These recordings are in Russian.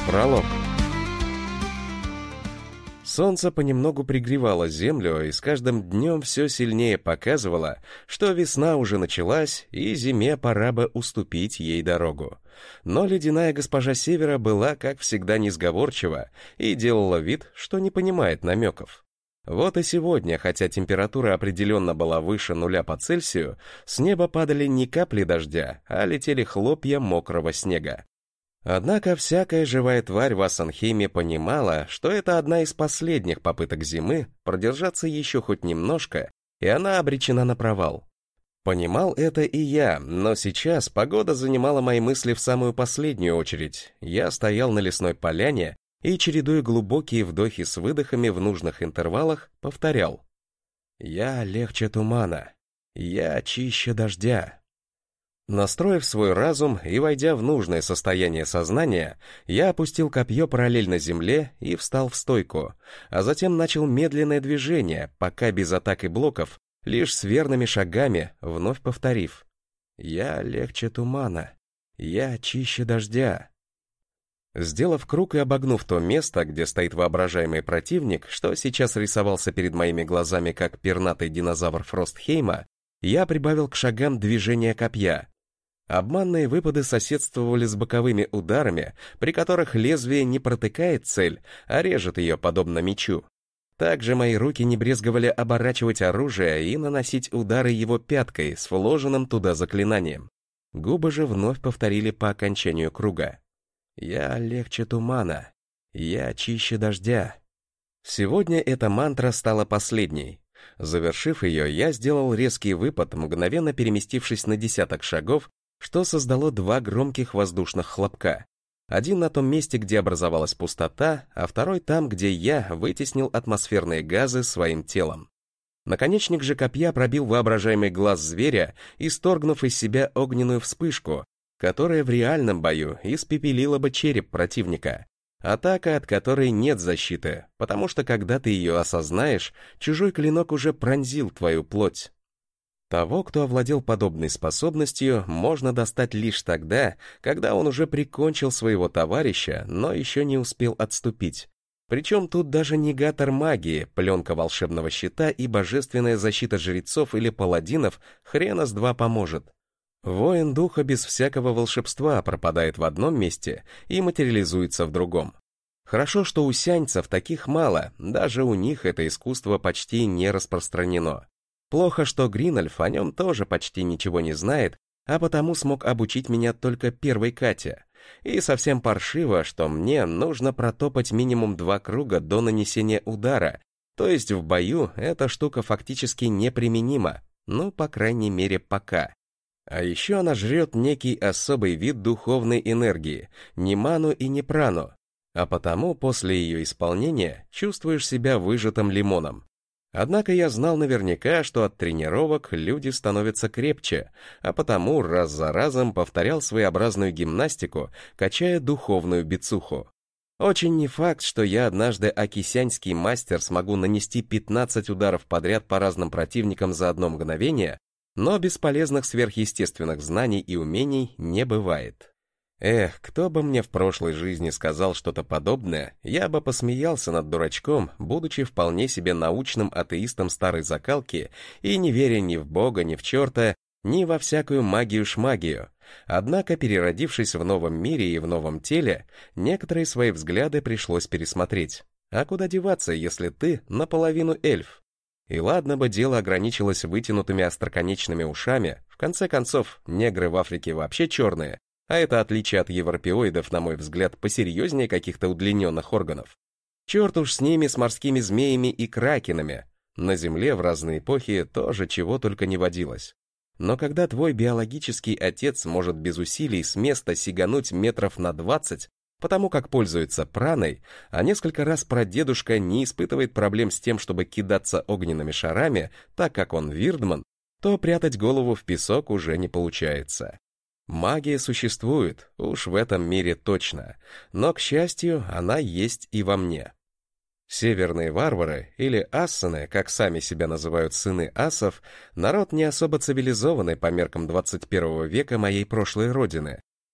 Пролог. Солнце понемногу пригревало землю, и с каждым днем все сильнее показывало, что весна уже началась, и зиме пора бы уступить ей дорогу. Но ледяная госпожа Севера была, как всегда, несговорчива и делала вид, что не понимает намеков. Вот и сегодня, хотя температура определенно была выше 0 по Цельсию, с неба падали не капли дождя, а летели хлопья мокрого снега. Однако всякая живая тварь в Ассанхейме понимала, что это одна из последних попыток зимы продержаться еще хоть немножко, и она обречена на провал. Понимал это и я, но сейчас погода занимала мои мысли в самую последнюю очередь. Я стоял на лесной поляне и, чередуя глубокие вдохи с выдохами в нужных интервалах, повторял: «Я легче тумана, я чище дождя». Настроив свой разум и войдя в нужное состояние сознания, я опустил копье параллельно земле и встал в стойку, а затем начал медленное движение, пока без атак и блоков, лишь с верными шагами, вновь повторив: «Я легче тумана, я чище дождя». Сделав круг и обогнув то место, где стоит воображаемый противник, что сейчас рисовался перед моими глазами как пернатый динозавр Фростхейма, я прибавил к шагам движения копья. Обманные выпады соседствовали с боковыми ударами, при которых лезвие не протыкает цель, а режет ее подобно мечу. Также мои руки не брезговали оборачивать оружие и наносить удары его пяткой с вложенным туда заклинанием. Губы же вновь повторили по окончанию круга: «Я легче тумана, я чище дождя». Сегодня эта мантра стала последней. Завершив ее, я сделал резкий выпад, мгновенно переместившись на десяток шагов, что создало 2 громких воздушных хлопка. Один на том месте, где образовалась пустота, а второй там, где я вытеснил атмосферные газы своим телом. Наконечник же копья пробил воображаемый глаз зверя, исторгнув из себя огненную вспышку, которая в реальном бою испепелила бы череп противника. Атака, от которой нет защиты, потому что когда ты ее осознаешь, чужой клинок уже пронзил твою плоть. Того, кто овладел подобной способностью, можно достать лишь тогда, когда он уже прикончил своего товарища, но еще не успел отступить. Причем тут даже негатор магии, пленка волшебного щита и божественная защита жрецов или паладинов хрена с два поможет. Воин духа без всякого волшебства пропадает в одном месте и материализуется в другом. Хорошо, что у сяньцев таких мало, даже у них это искусство почти не распространено. Плохо, что Гринольф о нем тоже почти ничего не знает, а потому смог обучить меня только первой Кате. И совсем паршиво, что мне нужно протопать минимум 2 круга до нанесения удара, то есть в бою эта штука фактически неприменима, ну, по крайней мере, пока. А еще она жрет некий особый вид духовной энергии, не ману и не прану, а потому после ее исполнения чувствуешь себя выжатым лимоном. Однако я знал наверняка, что от тренировок люди становятся крепче, а потому раз за разом повторял своеобразную гимнастику, качая духовную бицуху. Очень не факт, что я однажды акисянский мастер смогу нанести 15 ударов подряд по разным противникам за одно мгновение, но бесполезных сверхъестественных знаний и умений не бывает. Эх, кто бы мне в прошлой жизни сказал что-то подобное, я бы посмеялся над дурачком, будучи вполне себе научным атеистом старой закалки и не веря ни в Бога, ни в черта, ни во всякую магию-шмагию. Однако, переродившись в новом мире и в новом теле, некоторые свои взгляды пришлось пересмотреть. А куда деваться, если ты наполовину эльф? И ладно бы дело ограничилось вытянутыми остроконечными ушами, в конце концов, негры в Африке вообще черные, а это отличие от европеоидов, на мой взгляд, посерьезнее каких-то удлиненных органов. Черт уж с ними, с морскими змеями и кракенами. На Земле в разные эпохи тоже чего только не водилось. Но когда твой биологический отец может без усилий с места сигануть метров на 20, потому как пользуется праной, а несколько раз прадедушка не испытывает проблем с тем, чтобы кидаться огненными шарами, так как он вирдман, то прятать голову в песок уже не получается. Магия существует, уж в этом мире точно, но, к счастью, она есть и во мне. Северные варвары, или ассаны, как сами себя называют сыны ассов, народ не особо цивилизованный по меркам 21 века моей прошлой родины.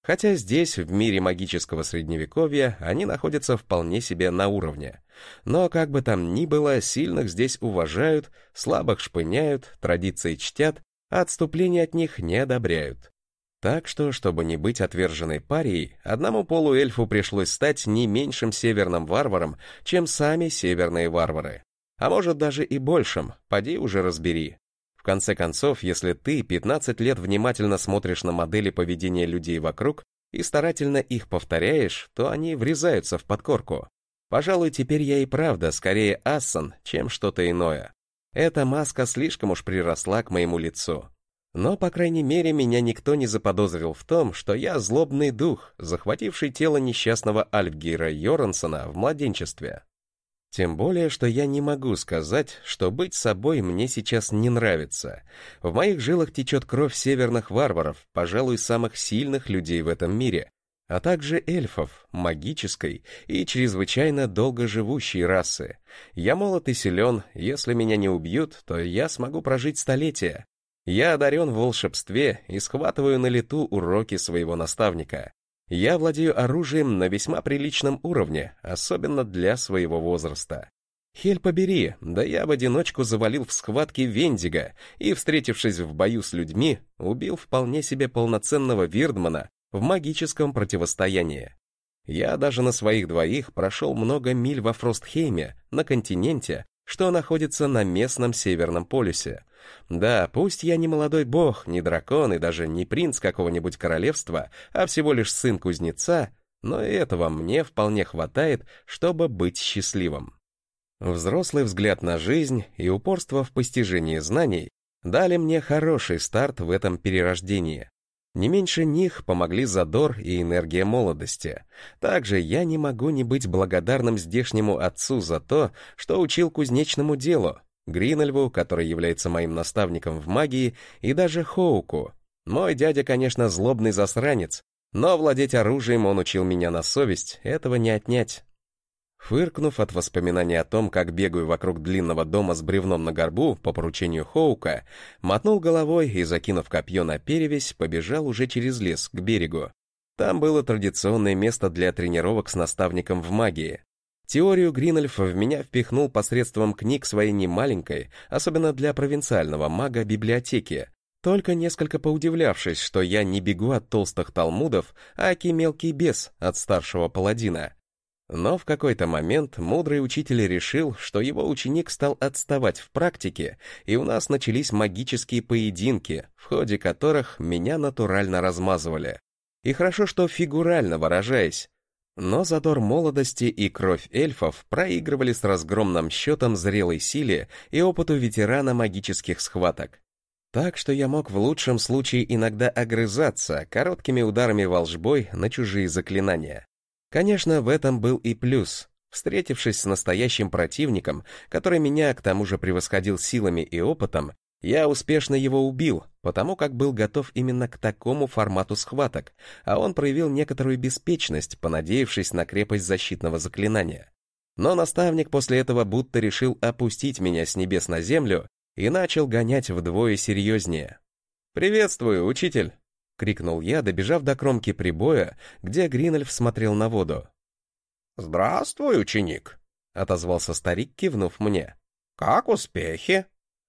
Хотя здесь, в мире магического средневековья, они находятся вполне себе на уровне. Но как бы там ни было, сильных здесь уважают, слабых шпыняют, традиции чтят, а отступления от них не одобряют. Так что, чтобы не быть отверженной парией, одному полуэльфу пришлось стать не меньшим северным варваром, чем сами северные варвары. А может даже и большим, поди уже разбери. В конце концов, если ты 15 лет внимательно смотришь на модели поведения людей вокруг и старательно их повторяешь, то они врезаются в подкорку. Пожалуй, теперь я и правда скорее Ассан, чем что-то иное. Эта маска слишком уж приросла к моему лицу. Но, по крайней мере, меня никто не заподозрил в том, что я злобный дух, захвативший тело несчастного Альфгейра Йорансона в младенчестве. Тем более, что я не могу сказать, что быть собой мне сейчас не нравится. В моих жилах течет кровь северных варваров, пожалуй, самых сильных людей в этом мире, а также эльфов, магической и чрезвычайно долгоживущей расы. Я молод и силен, если меня не убьют, то я смогу прожить столетия. Я одарен в волшебстве и схватываю на лету уроки своего наставника. Я владею оружием на весьма приличном уровне, особенно для своего возраста. Хель побери, да я в одиночку завалил в схватке Вендига и, встретившись в бою с людьми, убил вполне себе полноценного Вирдмана в магическом противостоянии. Я даже на своих двоих прошел много миль во Фростхейме, на континенте, что находится на местном Северном полюсе. Да, пусть я не молодой бог, не дракон и даже не принц какого-нибудь королевства, а всего лишь сын кузнеца, но и этого мне вполне хватает, чтобы быть счастливым. Взрослый взгляд на жизнь и упорство в постижении знаний дали мне хороший старт в этом перерождении. Не меньше них помогли задор и энергия молодости. Также я не могу не быть благодарным здешнему отцу за то, что учил кузнечному делу, Гринельву, который является моим наставником в магии, и даже Хоуку. Мой дядя, конечно, злобный засранец, но владеть оружием он учил меня на совесть, этого не отнять. Фыркнув от воспоминаний о том, как бегаю вокруг длинного дома с бревном на горбу по поручению Хоука, мотнул головой и, закинув копье на перевязь, побежал уже через лес к берегу. Там было традиционное место для тренировок с наставником в магии. Теорию Гринельф в меня впихнул посредством книг своей немаленькой, особенно для провинциального мага, библиотеки, только несколько поудивлявшись, что я не бегу от толстых талмудов, а аки мелкий бес от старшего паладина. Но в какой-то момент мудрый учитель решил, что его ученик стал отставать в практике, и у нас начались магические поединки, в ходе которых меня натурально размазывали. И хорошо, что фигурально выражаясь. Но задор молодости и кровь эльфов проигрывали с разгромным счетом зрелой силе и опыту ветерана магических схваток. Так что я мог в лучшем случае иногда огрызаться короткими ударами волшбой на чужие заклинания. Конечно, в этом был и плюс. Встретившись с настоящим противником, который меня к тому же превосходил силами и опытом, я успешно его убил, потому как был готов именно к такому формату схваток, а он проявил некоторую беспечность, понадеявшись на крепость защитного заклинания. Но наставник после этого будто решил опустить меня с небес на землю и начал гонять вдвое серьезнее. «Приветствую, учитель!» — крикнул я, добежав до кромки прибоя, где Гринельф смотрел на воду. «Здравствуй, ученик!» — отозвался старик, кивнув мне. «Как успехи?»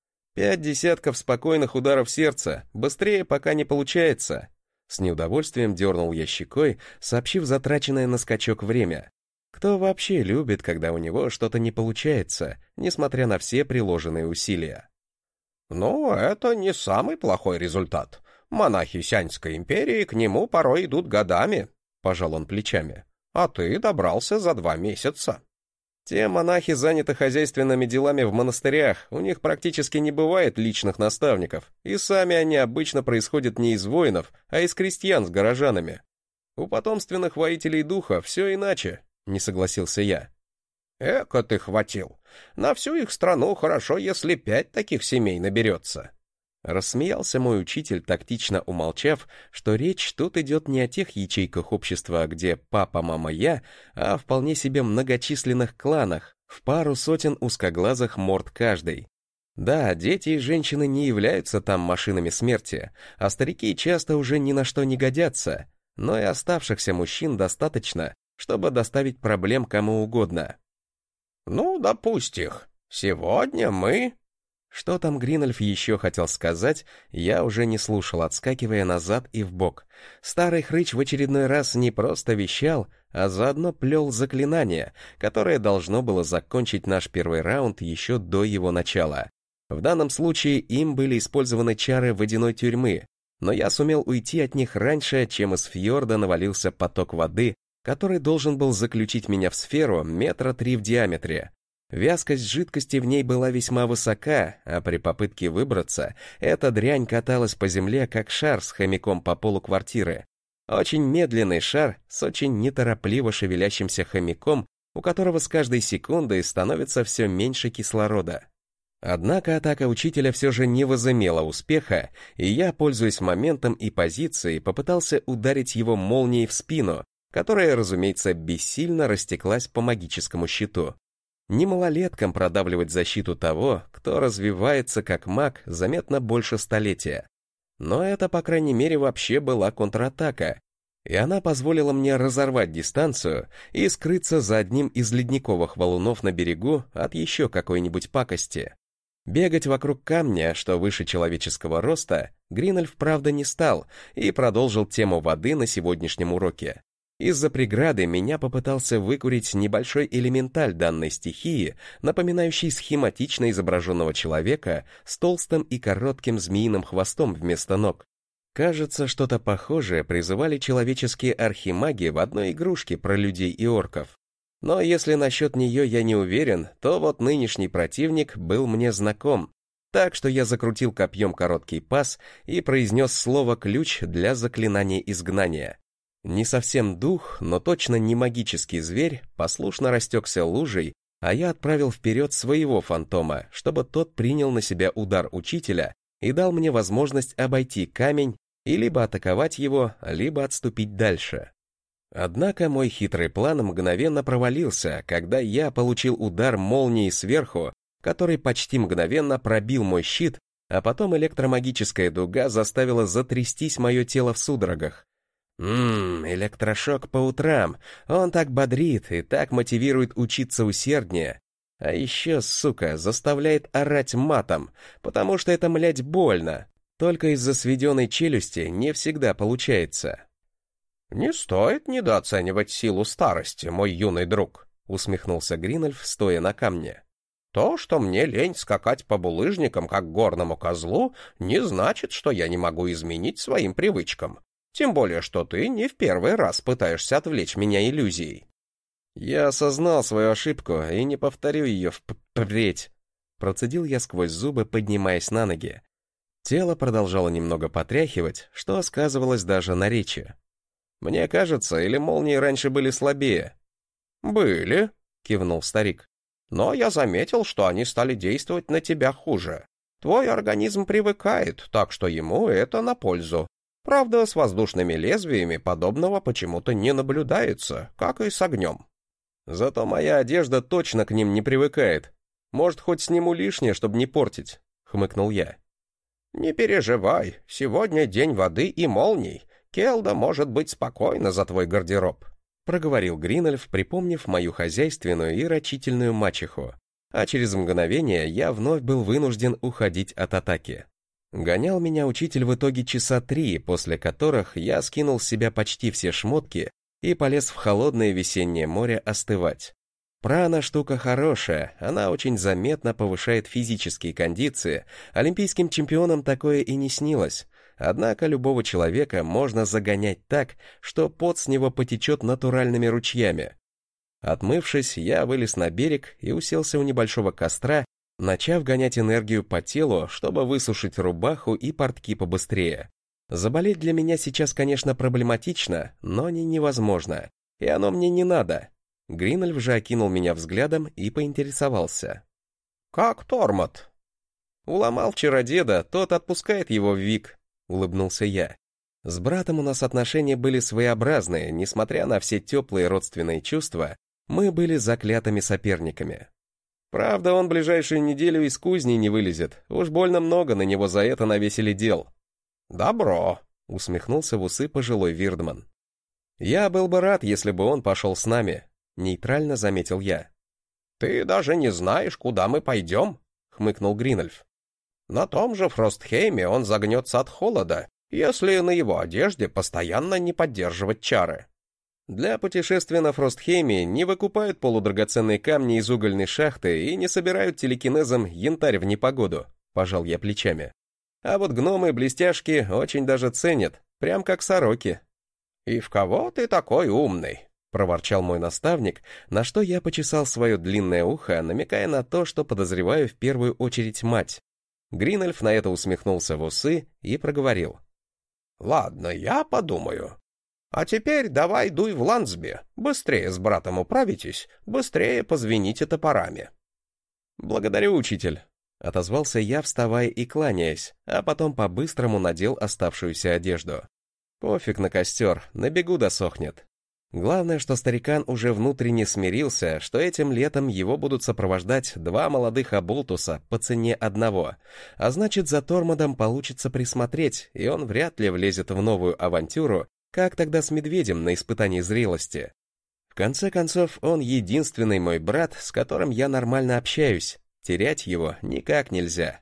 5 десятков спокойных ударов сердца, быстрее пока не получается. С неудовольствием дернул я щекой, сообщив затраченное на скачок время. Кто вообще любит, когда у него что-то не получается, несмотря на все приложенные усилия? «Ну, это не самый плохой результат. Монахи Сяньской империи к нему порой идут годами», — пожал он плечами. «А ты добрался за 2 месяца». Те монахи заняты хозяйственными делами в монастырях, у них практически не бывает личных наставников, и сами они обычно происходят не из воинов, а из крестьян с горожанами. У потомственных воителей духа все иначе, не согласился я. «Эко ты хватил. На всю их страну хорошо, если 5 таких семей наберется». Рассмеялся мой учитель, тактично умолчав, что речь тут идет не о тех ячейках общества, где папа, мама, я, а о вполне себе многочисленных кланах, в пару сотен узкоглазых морд каждый. Да, дети и женщины не являются там машинами смерти, а старики часто уже ни на что не годятся. но и оставшихся мужчин достаточно, чтобы доставить проблем кому угодно. «Ну, допусть их. Сегодня мы...» Что там Гринольф еще хотел сказать, я уже не слушал, отскакивая назад и вбок. Старый хрыч в очередной раз не просто вещал, а заодно плел заклинание, которое должно было закончить наш первый раунд еще до его начала. В данном случае им были использованы чары водяной тюрьмы, но я сумел уйти от них раньше, чем из фьорда навалился поток воды, который должен был заключить меня в сферу 3 метра в диаметре. Вязкость жидкости в ней была весьма высока, а при попытке выбраться, эта дрянь каталась по земле, как шар с хомяком по полу квартиры. Очень медленный шар с очень неторопливо шевелящимся хомяком, у которого с каждой секундой становится все меньше кислорода. Однако атака учителя все же не возымела успеха, и я, пользуясь моментом и позицией, попытался ударить его молнией в спину, которая, разумеется, бессильно растеклась по магическому щиту. Не малолеткам продавливать защиту того, кто развивается как маг заметно больше столетия. Но это, по крайней мере, вообще была контратака, и она позволила мне разорвать дистанцию и скрыться за одним из ледниковых валунов на берегу от еще какой-нибудь пакости. Бегать вокруг камня, что выше человеческого роста, Гринольф, правда, не стал и продолжил тему воды на сегодняшнем уроке. Из-за преграды меня попытался выкурить небольшой элементаль данной стихии, напоминающий схематично изображенного человека с толстым и коротким змеиным хвостом вместо ног. Кажется, что-то похожее призывали человеческие архимаги в одной игрушке про людей и орков. Но если насчет нее я не уверен, то вот нынешний противник был мне знаком, так что я закрутил копьем короткий пас и произнес слово-ключ для заклинания изгнания. Не совсем дух, но точно не магический зверь послушно растекся лужей, а я отправил вперед своего фантома, чтобы тот принял на себя удар учителя и дал мне возможность обойти камень и либо атаковать его, либо отступить дальше. Однако мой хитрый план мгновенно провалился, когда я получил удар молнии сверху, который почти мгновенно пробил мой щит, а потом электромагическая дуга заставила затрястись мое тело в судорогах. Электрошок по утрам. Он так бодрит и так мотивирует учиться усерднее. А еще, сука, заставляет орать матом, потому что это, млядь, больно. Только из-за сведенной челюсти не всегда получается. «Не стоит недооценивать силу старости, мой юный друг», — усмехнулся Гринольф, стоя на камне. «То, что мне лень скакать по булыжникам, как горному козлу, не значит, что я не могу изменить своим привычкам. Тем более, что ты не в первый раз пытаешься отвлечь меня иллюзией». «Я осознал свою ошибку и не повторю ее впредь», — процедил я сквозь зубы, поднимаясь на ноги. Тело продолжало немного потряхивать, что сказывалось даже на речи. «Мне кажется, или молнии раньше были слабее?» «Были», — кивнул старик. «Но я заметил, что они стали действовать на тебя хуже. Твой организм привыкает, так что ему это на пользу. Правда, с воздушными лезвиями подобного почему-то не наблюдается, как и с огнем». «Зато моя одежда точно к ним не привыкает. Может, хоть сниму лишнее, чтобы не портить», — хмыкнул я. «Не переживай, сегодня день воды и молний. Келда может быть спокойна за твой гардероб», — проговорил Гринольф, припомнив мою хозяйственную и рачительную мачеху. А через мгновение я вновь был вынужден уходить от атаки. Гонял меня учитель в итоге часа 3, после которых я скинул с себя почти все шмотки и полез в холодное весеннее море остывать. Прана штука хорошая, она очень заметно повышает физические кондиции, олимпийским чемпионам такое и не снилось. Однако любого человека можно загонять так, что пот с него потечет натуральными ручьями. Отмывшись, я вылез на берег и уселся у небольшого костра, начав гонять энергию по телу, чтобы высушить рубаху и портки побыстрее. Заболеть для меня сейчас, конечно, проблематично, но не невозможно, и оно мне не надо. Гринольф же окинул меня взглядом и поинтересовался. «Как Тормот?» «Уломал вчера деда, тот отпускает его в Вик», — улыбнулся я. С братом у нас отношения были своеобразные, несмотря на все теплые родственные чувства, мы были заклятыми соперниками. Правда, он ближайшую неделю из кузни не вылезет, уж больно много на него за это навесили дел. «Добро», — усмехнулся в усы пожилой Вирдман. «Я был бы рад, если бы он пошел с нами», — нейтрально заметил я. «Ты даже не знаешь, куда мы пойдем?» — хмыкнул Гринольф. «На том же Фростхейме он загнется от холода, если на его одежде постоянно не поддерживать чары». Для путешествия на Фростхейме не выкупают полудрагоценные камни из угольной шахты и не собирают телекинезом янтарь в непогоду, пожал я плечами. А вот гномы-блестяшки очень даже ценят, прям как сороки. «И в кого ты такой умный?» — проворчал мой наставник, на что я почесал свое длинное ухо, намекая на то, что подозреваю в первую очередь мать. Гринольф на это усмехнулся в усы и проговорил. «Ладно, я подумаю. А теперь давай дуй в Лансби. Быстрее с братом управитесь, быстрее позвените топорами». «Благодарю, учитель», — отозвался я, вставая и кланяясь, а потом по-быстрому надел оставшуюся одежду. «Пофиг на костер, на бегу досохнет». Главное, что старикан уже внутренне смирился, что этим летом его будут сопровождать 2 молодых оболтуса по цене одного, а значит, за Тормодом получится присмотреть, и он вряд ли влезет в новую авантюру, как тогда с медведем на испытании зрелости. В конце концов, он единственный мой брат, с которым я нормально общаюсь, терять его никак нельзя.